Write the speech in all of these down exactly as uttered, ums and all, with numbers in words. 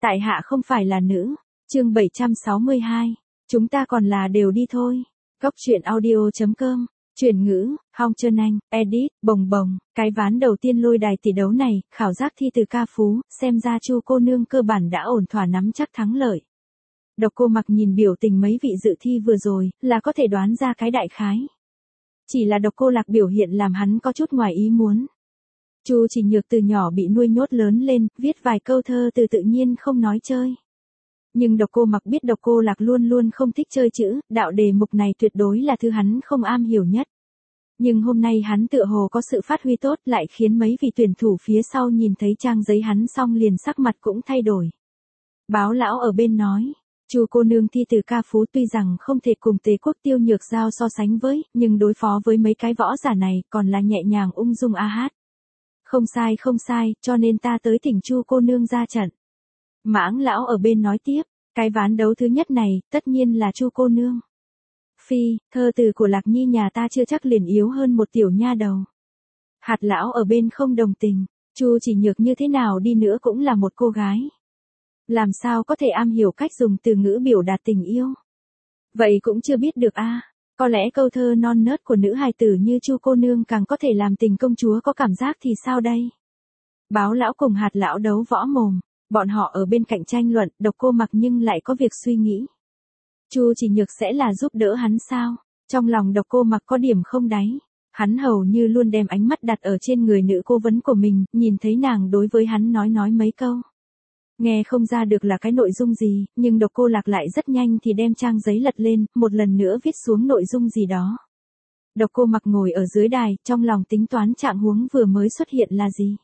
Tại hạ không phải là nữ. Chương bảy trăm sáu mươi hai. Chúng ta còn là đều đi thôi. Góc truyện audio chấm com. Chuyển ngữ, Hong Trơn Anh, edit, bồng bồng. Cái ván đầu tiên lôi đài tỷ đấu này, khảo giác thi từ ca phú, xem ra Chu cô nương cơ bản đã ổn thỏa nắm chắc thắng lợi. Độc Cô Mặc nhìn biểu tình mấy vị dự thi vừa rồi, là có thể đoán ra cái đại khái. Chỉ là Độc Cô Lạc biểu hiện làm hắn có chút ngoài ý muốn. Chu Chỉ Nhược từ nhỏ bị nuôi nhốt lớn lên, viết vài câu thơ từ tự nhiên không nói chơi. Nhưng Độc Cô Mặc biết Độc Cô Lạc luôn luôn không thích chơi chữ, đạo đề mục này tuyệt đối là thứ hắn không am hiểu nhất. Nhưng hôm nay hắn tựa hồ có sự phát huy tốt lại khiến mấy vị tuyển thủ phía sau nhìn thấy trang giấy hắn xong liền sắc mặt cũng thay đổi. Báo lão ở bên nói, Chu cô nương thi từ ca phú tuy rằng không thể cùng Tề Quốc Tiêu Nhược Giao so sánh với, nhưng đối phó với mấy cái võ giả này còn là nhẹ nhàng ung dung a hát. Không sai không sai, cho nên ta tới thỉnh Chu cô nương ra trận. Mãng lão ở bên nói tiếp, cái ván đấu thứ nhất này, tất nhiên là Chu cô nương. Phi, thơ từ của Lạc Nhi nhà ta chưa chắc liền yếu hơn một tiểu nha đầu. Hạt lão ở bên không đồng tình, Chu Chỉ Nhược như thế nào đi nữa cũng là một cô gái. Làm sao có thể am hiểu cách dùng từ ngữ biểu đạt tình yêu. Vậy cũng chưa biết được a. Có lẽ câu thơ non nớt của nữ hài tử như Chu cô nương càng có thể làm tình công chúa có cảm giác thì sao đây? Báo lão cùng hạt lão đấu võ mồm, bọn họ ở bên cạnh tranh luận, Độc Cô Mặc nhưng lại có việc suy nghĩ. Chu Chỉ Nhược sẽ là giúp đỡ hắn sao? Trong lòng Độc Cô Mặc có điểm không đáy. Hắn hầu như luôn đem ánh mắt đặt ở trên người nữ cố vấn của mình, nhìn thấy nàng đối với hắn nói nói mấy câu. Nghe không ra được là cái nội dung gì, nhưng Độc Cô Lạc lại rất nhanh thì đem trang giấy lật lên, một lần nữa viết xuống nội dung gì đó. Độc Cô Mặc ngồi ở dưới đài, trong lòng tính toán trạng huống vừa mới xuất hiện là gì.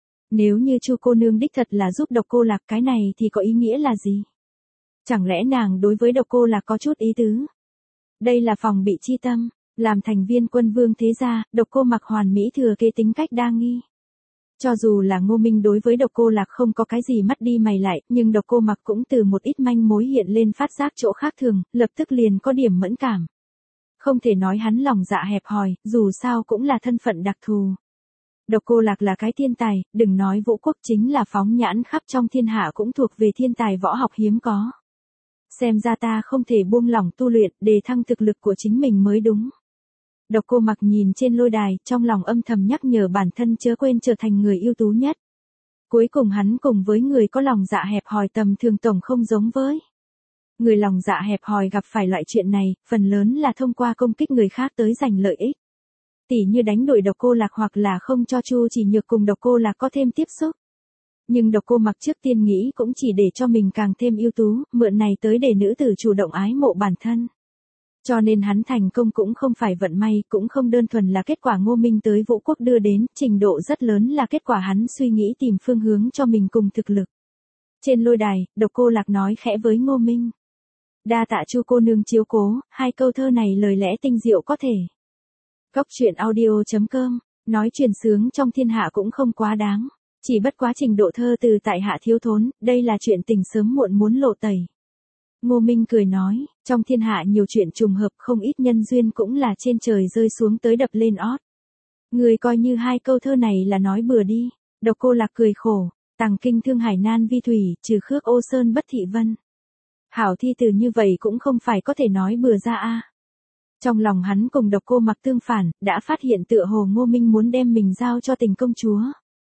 Nếu như Chu cô nương đích thật là giúp Độc Cô Lạc cái này thì có ý nghĩa là gì? Chẳng lẽ nàng đối với Độc Cô Lạc có chút ý tứ? Đây là phòng bị chi tâm, làm thành viên Quân Vương thế gia, Độc Cô Mặc hoàn mỹ thừa kế tính cách đa nghi. Cho dù là Ngô Minh đối với Độc Cô Lạc không có cái gì mắt đi mày lại, nhưng Độc Cô Mặc cũng từ một ít manh mối hiện lên phát giác chỗ khác thường, lập tức liền có điểm mẫn cảm. Không thể nói hắn lòng dạ hẹp hòi, dù sao cũng là thân phận đặc thù. Độc Cô Lạc là cái thiên tài, đừng nói Vũ Quốc chính là phóng nhãn khắp trong thiên hạ cũng thuộc về thiên tài võ học hiếm có. Xem ra ta không thể buông lỏng tu luyện, đề thăng thực lực của chính mình mới đúng. Độc Cô Mặc nhìn trên lôi đài, trong lòng âm thầm nhắc nhở bản thân chớ quên trở thành người ưu tú nhất. Cuối cùng hắn cùng với người có lòng dạ hẹp hòi tầm thường tổng không giống với. Người lòng dạ hẹp hòi gặp phải loại chuyện này, phần lớn là thông qua công kích người khác tới giành lợi ích. Tỉ như đánh đuổi Độc Cô Lạc hoặc là không cho Chu Chỉ Nhược cùng Độc Cô Lạc có thêm tiếp xúc. Nhưng Độc Cô Mặc trước tiên nghĩ cũng chỉ để cho mình càng thêm ưu tú, mượn này tới để nữ tử chủ động ái mộ bản thân. Cho nên hắn thành công cũng không phải vận may, cũng không đơn thuần là kết quả Ngô Minh tới Vũ Quốc đưa đến, trình độ rất lớn là kết quả hắn suy nghĩ tìm phương hướng cho mình cùng thực lực. Trên lôi đài, Độc Cô Lạc nói khẽ với Ngô Minh. Đa tạ Chu cô nương chiếu cố, hai câu thơ này lời lẽ tinh diệu có thể. Góc truyện audio chấm com, nói truyền sướng trong thiên hạ cũng không quá đáng. Chỉ bất quá trình độ thơ từ tại hạ thiếu thốn, đây là chuyện tình sớm muộn muốn lộ tẩy. Ngô Minh cười nói, trong thiên hạ nhiều chuyện trùng hợp không ít nhân duyên cũng là trên trời rơi xuống tới đập lên ót. Người coi như hai câu thơ này là nói bừa đi. Độc Cô Lạc cười khổ, tằng kinh thương hải nan vi thủy, trừ khước ô sơn bất thị vân. Hảo thi từ như vậy cũng không phải có thể nói bừa ra a. Trong lòng hắn cùng Độc Cô Mặc tương phản, đã phát hiện tựa hồ Ngô Minh muốn đem mình giao cho tình công chúa.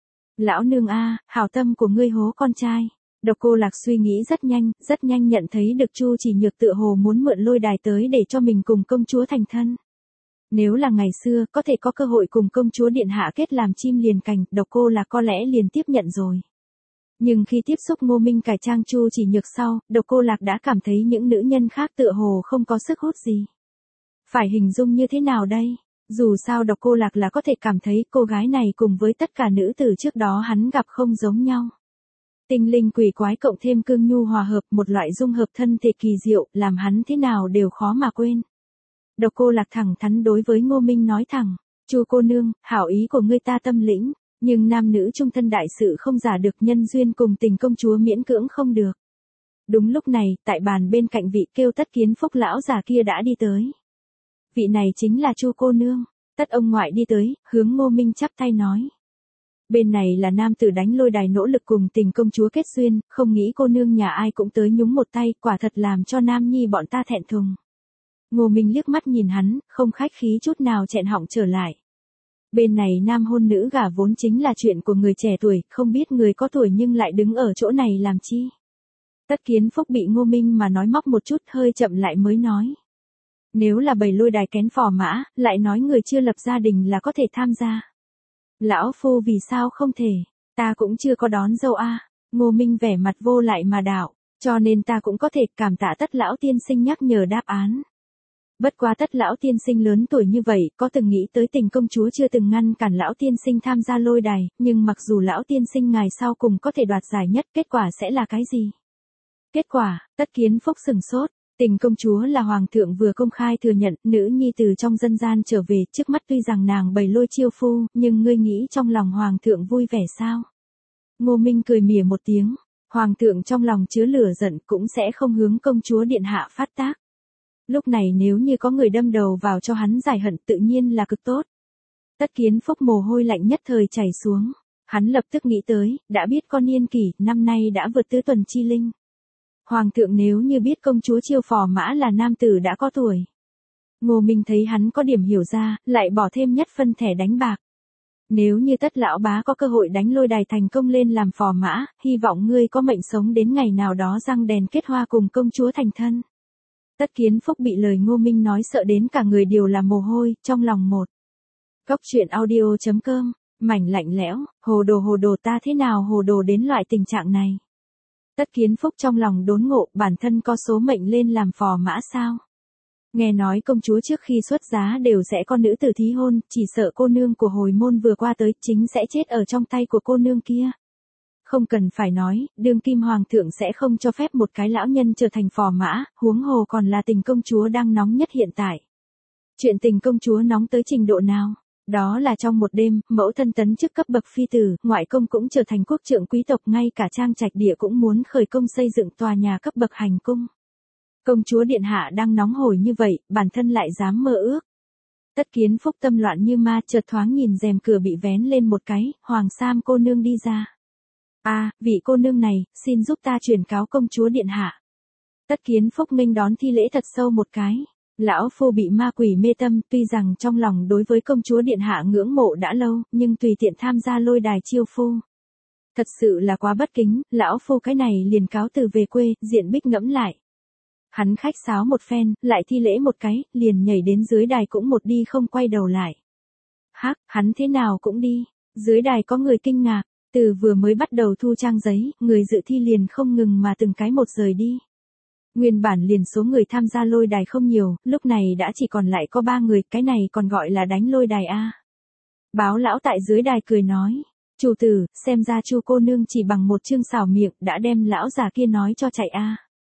Lão nương a, hảo tâm của ngươi hố con trai. Độc Cô Lạc suy nghĩ rất nhanh, rất nhanh nhận thấy được Chu Chỉ Nhược tựa hồ muốn mượn lôi đài tới để cho mình cùng công chúa thành thân. Nếu là ngày xưa, có thể có cơ hội cùng công chúa điện hạ kết làm chim liền cành, Độc Cô Lạc có lẽ liền tiếp nhận rồi. Nhưng khi tiếp xúc Ngô Minh cải trang Chu Chỉ Nhược sau, Độc Cô Lạc đã cảm thấy những nữ nhân khác tựa hồ không có sức hút gì. Phải hình dung như thế nào đây? Dù sao Độc Cô Lạc là có thể cảm thấy cô gái này cùng với tất cả nữ tử trước đó hắn gặp không giống nhau. Tinh linh quỷ quái cộng thêm cương nhu hòa hợp, một loại dung hợp thân thể kỳ diệu, làm hắn thế nào đều khó mà quên. Độc Cô Lạc thẳng thắn đối với Ngô Minh nói thẳng, Chu cô nương, hảo ý của ngươi ta tâm lĩnh, nhưng nam nữ chung thân đại sự không giả được, nhân duyên cùng tình công chúa miễn cưỡng không được. Đúng lúc này, tại bàn bên cạnh vị kêu Tất Kiến Phúc lão già kia đã đi tới. Vị này chính là Chu cô nương. Tất ông ngoại đi tới, hướng Ngô Minh chắp tay nói. Bên này là nam tử đánh lôi đài nỗ lực cùng tình công chúa kết duyên, không nghĩ cô nương nhà ai cũng tới nhúng một tay, quả thật làm cho nam nhi bọn ta thẹn thùng. Ngô Minh liếc mắt nhìn hắn, không khách khí chút nào chẹn họng trở lại. Bên này nam hôn nữ gả vốn chính là chuyện của người trẻ tuổi, không biết người có tuổi nhưng lại đứng ở chỗ này làm chi. Tất Kiến Phúc bị Ngô Minh mà nói móc một chút, hơi chậm lại mới nói. Nếu là bầy lôi đài kén phò mã, lại nói người chưa lập gia đình là có thể tham gia. Lão phu vì sao không thể, ta cũng chưa có đón dâu a. À. Ngô Minh vẻ mặt vô lại mà đạo, cho nên ta cũng có thể cảm tạ Tất lão tiên sinh nhắc nhở đáp án. Bất quá Tất lão tiên sinh lớn tuổi như vậy, có từng nghĩ tới tình công chúa chưa từng ngăn cản lão tiên sinh tham gia lôi đài, nhưng mặc dù lão tiên sinh ngày sau cùng có thể đoạt giải nhất, kết quả sẽ là cái gì? Kết quả, Tất Kiến Phúc sừng sốt. Tình công chúa là hoàng thượng vừa công khai thừa nhận, nữ nhi từ trong dân gian trở về, trước mắt tuy rằng nàng bày lôi chiêu phu, nhưng ngươi nghĩ trong lòng hoàng thượng vui vẻ sao? Ngô Minh cười mỉa một tiếng, hoàng thượng trong lòng chứa lửa giận cũng sẽ không hướng công chúa điện hạ phát tác. Lúc này nếu như có người đâm đầu vào cho hắn giải hận tự nhiên là cực tốt. Tất Kiến Phúc mồ hôi lạnh nhất thời chảy xuống, hắn lập tức nghĩ tới, đã biết con niên kỷ, năm nay đã vượt tứ tuần chi linh. Hoàng thượng nếu như biết công chúa chiêu phò mã là nam tử đã có tuổi. Ngô Minh thấy hắn có điểm hiểu ra, lại bỏ thêm nhất phân thẻ đánh bạc. Nếu như Tất lão bá có cơ hội đánh lôi đài thành công lên làm phò mã, hy vọng ngươi có mệnh sống đến ngày nào đó răng đèn kết hoa cùng công chúa thành thân. Tất Kiến Phúc bị lời Ngô Minh nói sợ đến cả người đều là mồ hôi, trong lòng một. Góc truyện audio chấm com, mảnh lạnh lẽo, hồ đồ hồ đồ ta thế nào hồ đồ đến loại tình trạng này. Tất Kiến Phúc trong lòng đốn ngộ, bản thân có số mệnh lên làm phò mã sao? Nghe nói công chúa trước khi xuất giá đều sẽ có nữ tử thí hôn, chỉ sợ cô nương của hồi môn vừa qua tới chính sẽ chết ở trong tay của cô nương kia. Không cần phải nói, đương kim hoàng thượng sẽ không cho phép một cái lão nhân trở thành phò mã, huống hồ còn là tình công chúa đang nóng nhất hiện tại. Chuyện tình công chúa nóng tới trình độ nào? Đó là trong một đêm, mẫu thân tấn chức cấp bậc phi tử, ngoại công cũng trở thành quốc trượng quý tộc, ngay cả trang trạch địa cũng muốn khởi công xây dựng tòa nhà cấp bậc hành cung. Công chúa điện hạ đang nóng hổi như vậy, bản thân lại dám mơ ước. Tất Kiến Phúc tâm loạn như ma, chợt thoáng nhìn rèm cửa bị vén lên một cái, Hoàng Sam cô nương đi ra. A, à, vị cô nương này, xin giúp ta truyền cáo công chúa điện hạ. Tất Kiến Phúc nghênh đón thi lễ thật sâu một cái. Lão phu bị ma quỷ mê tâm, tuy rằng trong lòng đối với công chúa điện hạ ngưỡng mộ đã lâu, nhưng tùy tiện tham gia lôi đài chiêu phu. Thật sự là quá bất kính, lão phu cái này liền cáo từ về quê, Diện Bích ngẫm lại. Hắn khách sáo một phen, lại thi lễ một cái, liền nhảy đến dưới đài cũng một đi không quay đầu lại. Hắc, hắn thế nào cũng đi, dưới đài có người kinh ngạc, từ vừa mới bắt đầu thu trang giấy, người dự thi liền không ngừng mà từng cái một rời đi. Nguyên bản liền số người tham gia lôi đài không nhiều, lúc này đã chỉ còn lại có ba người, cái này còn gọi là đánh lôi đài a. Báo lão tại dưới đài cười nói, chủ tử, xem ra Chu cô nương chỉ bằng một chương xảo miệng đã đem lão già kia nói cho chạy a.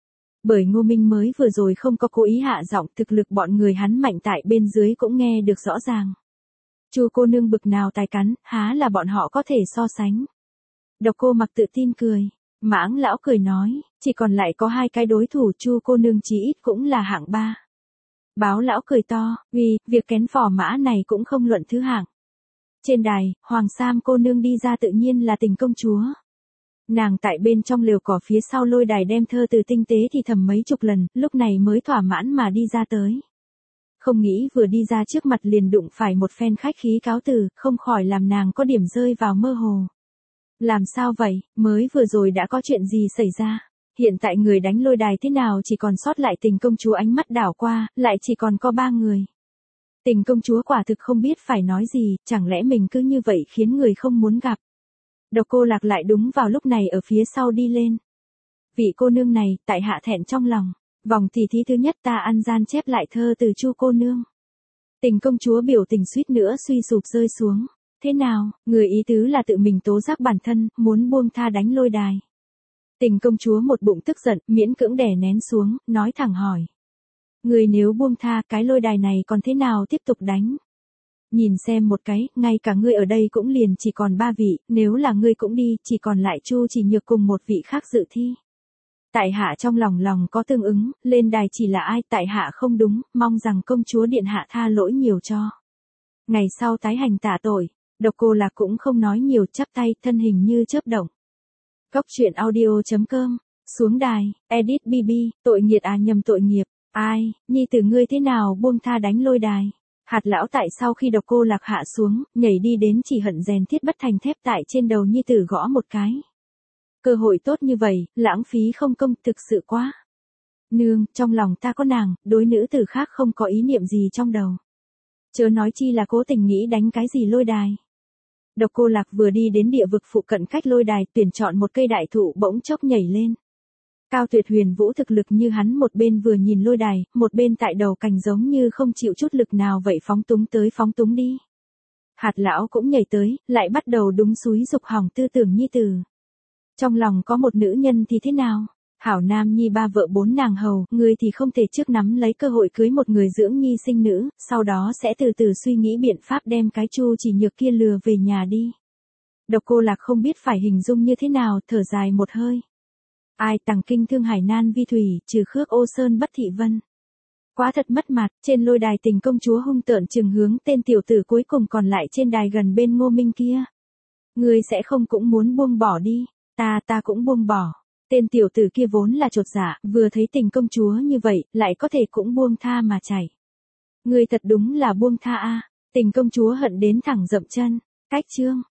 Bởi Ngô Minh mới vừa rồi không có cố ý hạ giọng, thực lực bọn người hắn mạnh tại bên dưới cũng nghe được rõ ràng. Chu cô nương bực nào tài cắn, há là bọn họ có thể so sánh. Độc Cô Mặc tự tin cười. Mãng lão cười nói, chỉ còn lại có hai cái đối thủ, Chu cô nương chí ít cũng là hạng ba. Báo lão cười to, vì, việc kén phò mã này cũng không luận thứ hạng. Trên đài, Hoàng Sam cô nương đi ra tự nhiên là Tình công chúa. Nàng tại bên trong lều cỏ phía sau lôi đài đem thơ từ tinh tế thì thầm mấy chục lần, lúc này mới thỏa mãn mà đi ra tới. Không nghĩ vừa đi ra trước mặt liền đụng phải một phen khách khí cáo từ, không khỏi làm nàng có điểm rơi vào mơ hồ. Làm sao vậy, mới vừa rồi đã có chuyện gì xảy ra? Hiện tại người đánh lôi đài thế nào chỉ còn sót lại Tình công chúa, ánh mắt đảo qua, lại chỉ còn có ba người. Tình công chúa quả thực không biết phải nói gì, chẳng lẽ mình cứ như vậy khiến người không muốn gặp. Độc Cô Lạc lại đúng vào lúc này ở phía sau đi lên. Vị cô nương này, tại hạ thẹn trong lòng, vòng tỉ thí thứ nhất ta ăn gian chép lại thơ từ Chu cô nương. Tình công chúa biểu tình suýt nữa suy sụp rơi xuống. Thế nào, người ý tứ là tự mình tố giác bản thân, muốn buông tha đánh lôi đài. Tình công chúa một bụng tức giận, miễn cưỡng đè nén xuống, nói thẳng hỏi. Người nếu buông tha, cái lôi đài này còn thế nào tiếp tục đánh? Nhìn xem một cái, ngay cả ngươi ở đây cũng liền chỉ còn ba vị, nếu là ngươi cũng đi, chỉ còn lại Chu Chỉ Nhược cùng một vị khác dự thi. Tại hạ trong lòng lòng có tương ứng, lên đài chỉ là ai, tại hạ không đúng, mong rằng công chúa điện hạ tha lỗi nhiều cho. Ngày sau tái hành tạ tội. Độc Cô Lạc cũng không nói nhiều, chắp tay, thân hình như chớp động. Cốc truyện audio chấm com, xuống đài, edit bê bê, tội nghiệt à nhầm tội nghiệp, ai, nhi tử ngươi thế nào buông tha đánh lôi đài. Hạt lão tại sau khi Độc Cô Lạc hạ xuống, nhảy đi đến chỉ hận rèn thiết bất thành thép tại trên đầu nhi tử gõ một cái. Cơ hội tốt như vậy, lãng phí không công, thực sự quá. Nương, trong lòng ta có nàng, đối nữ tử khác không có ý niệm gì trong đầu. Chớ nói chi là cố tình nghĩ đánh cái gì lôi đài. Độc Cô Lạc vừa đi đến địa vực phụ cận cách lôi đài, tuyển chọn một cây đại thụ bỗng chốc nhảy lên. Cao Tuyệt Huyền Vũ thực lực như hắn, một bên vừa nhìn lôi đài, một bên tại đầu cành giống như không chịu chút lực nào vậy phóng túng tới phóng túng đi. Hạt lão cũng nhảy tới, lại bắt đầu đúng xúi dục hỏng tư tưởng nhi tử. Trong lòng có một nữ nhân thì thế nào? Hảo nam nhi ba vợ bốn nàng hầu, ngươi thì không thể trước nắm lấy cơ hội cưới một người dưỡng nhi sinh nữ, sau đó sẽ từ từ suy nghĩ biện pháp đem cái Chu Chỉ Nhược kia lừa về nhà đi. Độc Cô Lạc không biết phải hình dung như thế nào, thở dài một hơi. Ai tằng kinh thương hải nan vi thủy, trừ khước ô sơn bất thị vân. Quá thật mất mặt, trên lôi đài Tình công chúa hung tợn trừng hướng tên tiểu tử cuối cùng còn lại trên đài gần bên Ngô Minh kia. Ngươi sẽ không cũng muốn buông bỏ đi, ta ta cũng buông bỏ. Tên tiểu tử kia vốn là chột dạ, vừa thấy Tình công chúa như vậy, lại có thể cũng buông tha mà chảy. Ngươi thật đúng là buông tha a. Tình công chúa hận đến thẳng dậm chân. Cách chương